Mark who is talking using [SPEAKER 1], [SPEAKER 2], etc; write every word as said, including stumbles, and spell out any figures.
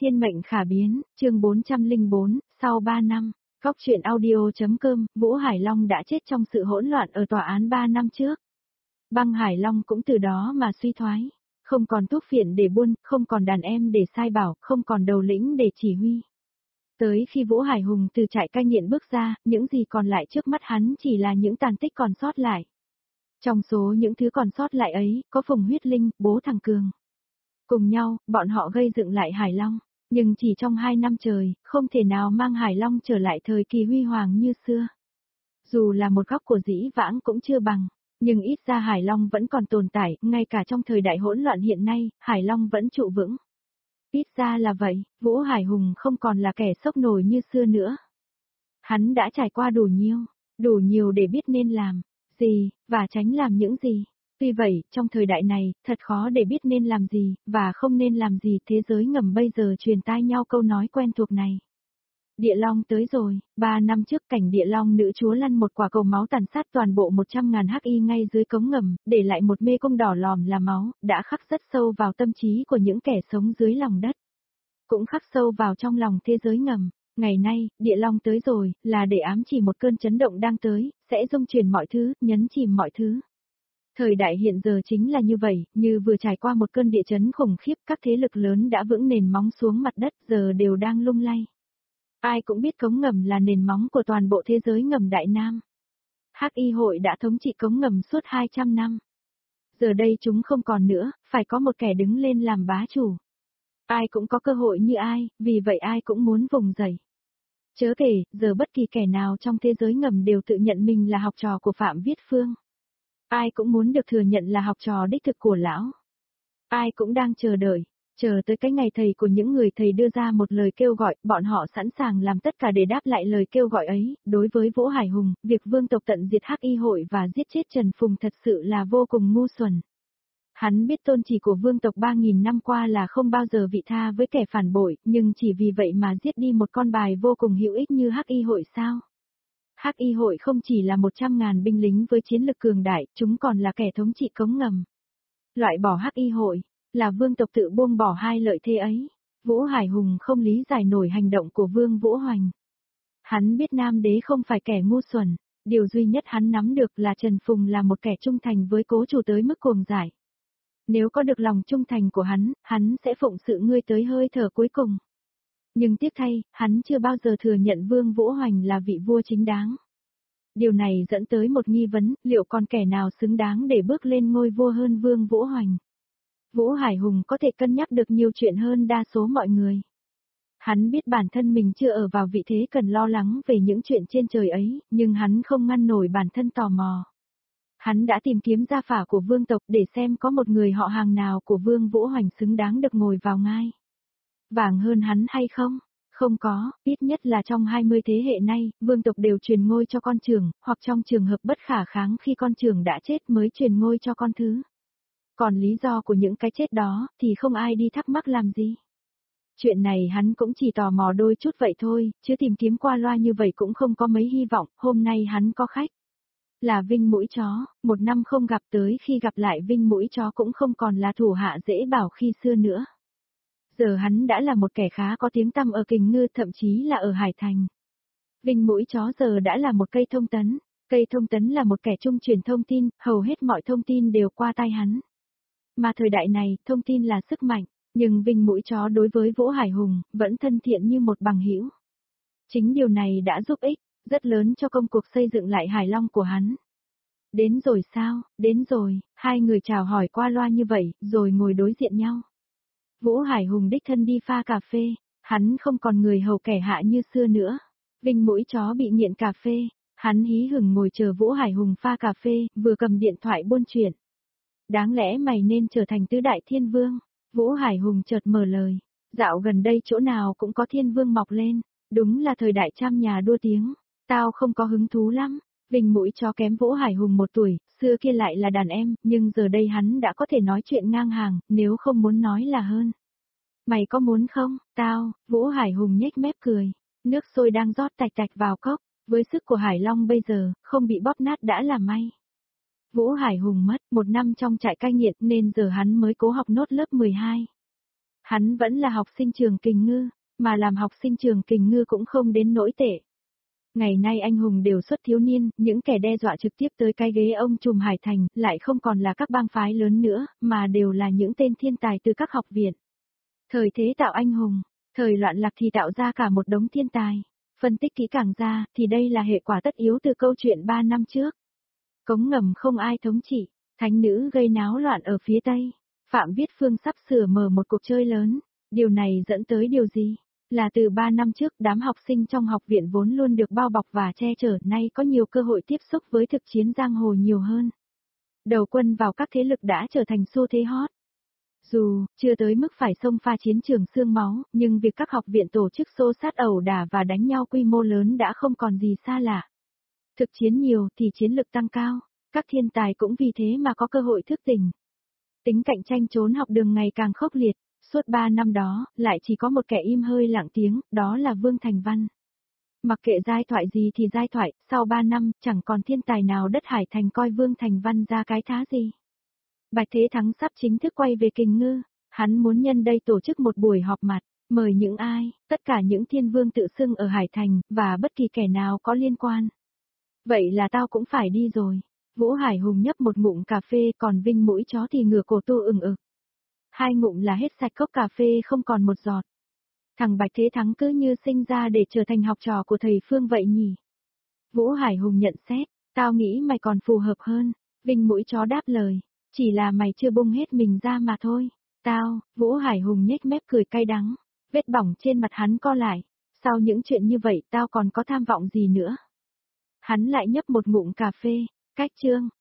[SPEAKER 1] Thiên mệnh khả biến, chương bốn trăm lẻ bốn, sau ba năm, Cóc truyện audio.com, Vũ Hải Long đã chết trong sự hỗn loạn ở tòa án ba năm trước. Băng Hải Long cũng từ đó mà suy thoái, không còn thuốc phiện để buôn, không còn đàn em để sai bảo, không còn đầu lĩnh để chỉ huy. Tới khi Vũ Hải Hùng từ trại cai nghiện bước ra, những gì còn lại trước mắt hắn chỉ là những tàn tích còn sót lại. Trong số những thứ còn sót lại ấy, có Phùng Huyết Linh, bố thằng Cường. Cùng nhau, bọn họ gây dựng lại Hải Long, nhưng chỉ trong hai năm trời, không thể nào mang Hải Long trở lại thời kỳ huy hoàng như xưa. Dù là một góc của dĩ vãng cũng chưa bằng, nhưng ít ra Hải Long vẫn còn tồn tại, ngay cả trong thời đại hỗn loạn hiện nay, Hải Long vẫn trụ vững. Ít ra là vậy, Vũ Hải Hùng không còn là kẻ sốc nổi như xưa nữa. Hắn đã trải qua đủ nhiều, đủ nhiều để biết nên làm gì, và tránh làm những gì. Tuy vậy, trong thời đại này, thật khó để biết nên làm gì, và không nên làm gì. Thế giới ngầm bây giờ truyền tai nhau câu nói quen thuộc này. Địa Long tới rồi, ba năm trước cảnh Địa Long nữ chúa lăn một quả cầu máu tàn sát toàn bộ một trăm ngàn hắc y ngay dưới cống ngầm, để lại một mê cung đỏ lòm là máu, đã khắc rất sâu vào tâm trí của những kẻ sống dưới lòng đất. Cũng khắc sâu vào trong lòng thế giới ngầm. Ngày nay, Địa Long tới rồi, là để ám chỉ một cơn chấn động đang tới, sẽ rung chuyển mọi thứ, nhấn chìm mọi thứ. Thời đại hiện giờ chính là như vậy, như vừa trải qua một cơn địa chấn khủng khiếp, các thế lực lớn đã vững nền móng xuống mặt đất, giờ đều đang lung lay. Ai cũng biết cống ngầm là nền móng của toàn bộ thế giới ngầm Đại Nam. Hắc y hội đã thống trị cống ngầm suốt hai trăm năm. Giờ đây chúng không còn nữa, phải có một kẻ đứng lên làm bá chủ. Ai cũng có cơ hội như ai, vì vậy ai cũng muốn vùng dậy. Chớ kể, giờ bất kỳ kẻ nào trong thế giới ngầm đều tự nhận mình là học trò của Phạm Viết Phương. Ai cũng muốn được thừa nhận là học trò đích thực của lão. Ai cũng đang chờ đợi, chờ tới cái ngày thầy của những người thầy đưa ra một lời kêu gọi, bọn họ sẵn sàng làm tất cả để đáp lại lời kêu gọi ấy. Đối với Vũ Hải Hùng, việc vương tộc tận diệt Hắc y hội và giết chết Trần Phùng thật sự là vô cùng ngu xuẩn. Hắn biết tôn chỉ của vương tộc ba nghìn năm qua là không bao giờ vị tha với kẻ phản bội, nhưng chỉ vì vậy mà giết đi một con bài vô cùng hữu ích như Hắc y hội sao? Hắc y hội không chỉ là một trăm ngàn binh lính với chiến lực cường đại, chúng còn là kẻ thống trị cống ngầm. Loại bỏ Hắc y hội, là vương tộc tự buông bỏ hai lợi thế ấy. Vũ Hải Hùng không lý giải nổi hành động của Vương Vũ Hoành. Hắn biết Nam Đế không phải kẻ ngu xuẩn, điều duy nhất hắn nắm được là Trần Phùng là một kẻ trung thành với cố chủ tới mức cuồng dại. Nếu có được lòng trung thành của hắn, hắn sẽ phụng sự ngươi tới hơi thở cuối cùng. Nhưng tiếc thay, hắn chưa bao giờ thừa nhận Vương Vũ Hoành là vị vua chính đáng. Điều này dẫn tới một nghi vấn, liệu còn kẻ nào xứng đáng để bước lên ngôi vua hơn Vương Vũ Hoành? Vũ Hải Hùng có thể cân nhắc được nhiều chuyện hơn đa số mọi người. Hắn biết bản thân mình chưa ở vào vị thế cần lo lắng về những chuyện trên trời ấy, nhưng hắn không ngăn nổi bản thân tò mò. Hắn đã tìm kiếm gia phả của vương tộc để xem có một người họ hàng nào của Vương Vũ Hoành xứng đáng được ngồi vào ngai vàng hơn hắn hay không? Không có, ít nhất là trong hai mươi thế hệ nay, vương tộc đều truyền ngôi cho con trưởng, hoặc trong trường hợp bất khả kháng khi con trưởng đã chết mới truyền ngôi cho con thứ. Còn lý do của những cái chết đó, thì không ai đi thắc mắc làm gì. Chuyện này hắn cũng chỉ tò mò đôi chút vậy thôi, chứ tìm kiếm qua loa như vậy cũng không có mấy hy vọng. Hôm nay hắn có khách. Là Vinh Mũi Chó, một năm không gặp, tới khi gặp lại Vinh Mũi Chó cũng không còn là thủ hạ dễ bảo khi xưa nữa. Giờ hắn đã là một kẻ khá có tiếng tăm ở Kình Ngư, thậm chí là ở Hải Thành. Vinh Mũi Chó giờ đã là một cây thông tấn. Cây thông tấn là một kẻ trung truyền thông tin, hầu hết mọi thông tin đều qua tay hắn. Mà thời đại này, thông tin là sức mạnh, nhưng Vinh Mũi Chó đối với Vũ Hải Hùng, vẫn thân thiện như một bằng hữu. Chính điều này đã giúp ích rất lớn cho công cuộc xây dựng lại Hải Long của hắn. Đến rồi sao? Đến rồi, hai người chào hỏi qua loa như vậy, rồi ngồi đối diện nhau. Vũ Hải Hùng đích thân đi pha cà phê, hắn không còn người hầu kẻ hạ như xưa nữa. Vinh Mũi Chó bị nghiện cà phê, hắn hí hửng ngồi chờ Vũ Hải Hùng pha cà phê, vừa cầm điện thoại buôn chuyện. Đáng lẽ mày nên trở thành tứ đại thiên vương. Vũ Hải Hùng chợt mở lời. Dạo gần đây chỗ nào cũng có thiên vương mọc lên. Đúng là thời đại trăm nhà đua tiếng. Tao không có hứng thú lắm. Vinh Mũi Chó kém Vũ Hải Hùng một tuổi, xưa kia lại là đàn em, nhưng giờ đây hắn đã có thể nói chuyện ngang hàng, nếu không muốn nói là hơn. Mày có muốn không? Tao, Vũ Hải Hùng nhếch mép cười. Nước sôi đang rót tạch tạch vào cốc. Với sức của Hải Long bây giờ, không bị bóp nát đã là may. Vũ Hải Hùng mất một năm trong trại cai nghiện nên giờ hắn mới cố học nốt lớp mười hai. Hắn vẫn là học sinh trường Kình Ngư, mà làm học sinh trường Kình Ngư cũng không đến nỗi tệ. Ngày nay anh hùng đều xuất thiếu niên, những kẻ đe dọa trực tiếp tới cái ghế ông trùm Hải Thành, lại không còn là các bang phái lớn nữa, mà đều là những tên thiên tài từ các học viện. Thời thế tạo anh hùng, thời loạn lạc thì tạo ra cả một đống thiên tài. Phân tích kỹ càng ra, thì đây là hệ quả tất yếu từ câu chuyện ba năm trước. Cống ngầm không ai thống trị, thánh nữ gây náo loạn ở phía Tây. Phạm Viết Phương sắp sửa mở một cuộc chơi lớn. Điều này dẫn tới điều gì? Là từ ba năm trước đám học sinh trong học viện vốn luôn được bao bọc và che chở nay có nhiều cơ hội tiếp xúc với thực chiến giang hồ nhiều hơn. Đầu quân vào các thế lực đã trở thành xu thế hot. Dù chưa tới mức phải xông pha chiến trường xương máu, nhưng việc các học viện tổ chức xô sát ẩu đả và đánh nhau quy mô lớn đã không còn gì xa lạ. Thực chiến nhiều thì chiến lực tăng cao, các thiên tài cũng vì thế mà có cơ hội thức tỉnh. Tính cạnh tranh trốn học đường ngày càng khốc liệt, suốt ba năm đó, lại chỉ có một kẻ im hơi lặng tiếng, đó là Vương Thành Văn. Mặc kệ giai thoại gì thì giai thoại, sau ba năm, chẳng còn thiên tài nào đất Hải Thành coi Vương Thành Văn ra cái thá gì. Bạch Thế Thắng sắp chính thức quay về Kình Ngư, hắn muốn nhân đây tổ chức một buổi họp mặt, mời những ai, tất cả những thiên vương tự xưng ở Hải Thành, và bất kỳ kẻ nào có liên quan. Vậy là tao cũng phải đi rồi. Vũ Hải Hùng nhấp một ngụm cà phê, còn Vinh mũi chó thì ngửa cổ tu ừng ực. Hai ngụm là hết sạch cốc cà phê không còn một giọt. Thằng Bạch Thế Thắng cứ như sinh ra để trở thành học trò của thầy Phương vậy nhỉ. Vũ Hải Hùng nhận xét, tao nghĩ mày còn phù hợp hơn. Vinh mũi chó đáp lời, chỉ là mày chưa bung hết mình ra mà thôi. Tao, Vũ Hải Hùng nhếch mép cười cay đắng, vết bỏng trên mặt hắn co lại. Sau những chuyện như vậy tao còn có tham vọng gì nữa. Hắn lại nhấp một ngụm cà phê, cách chương.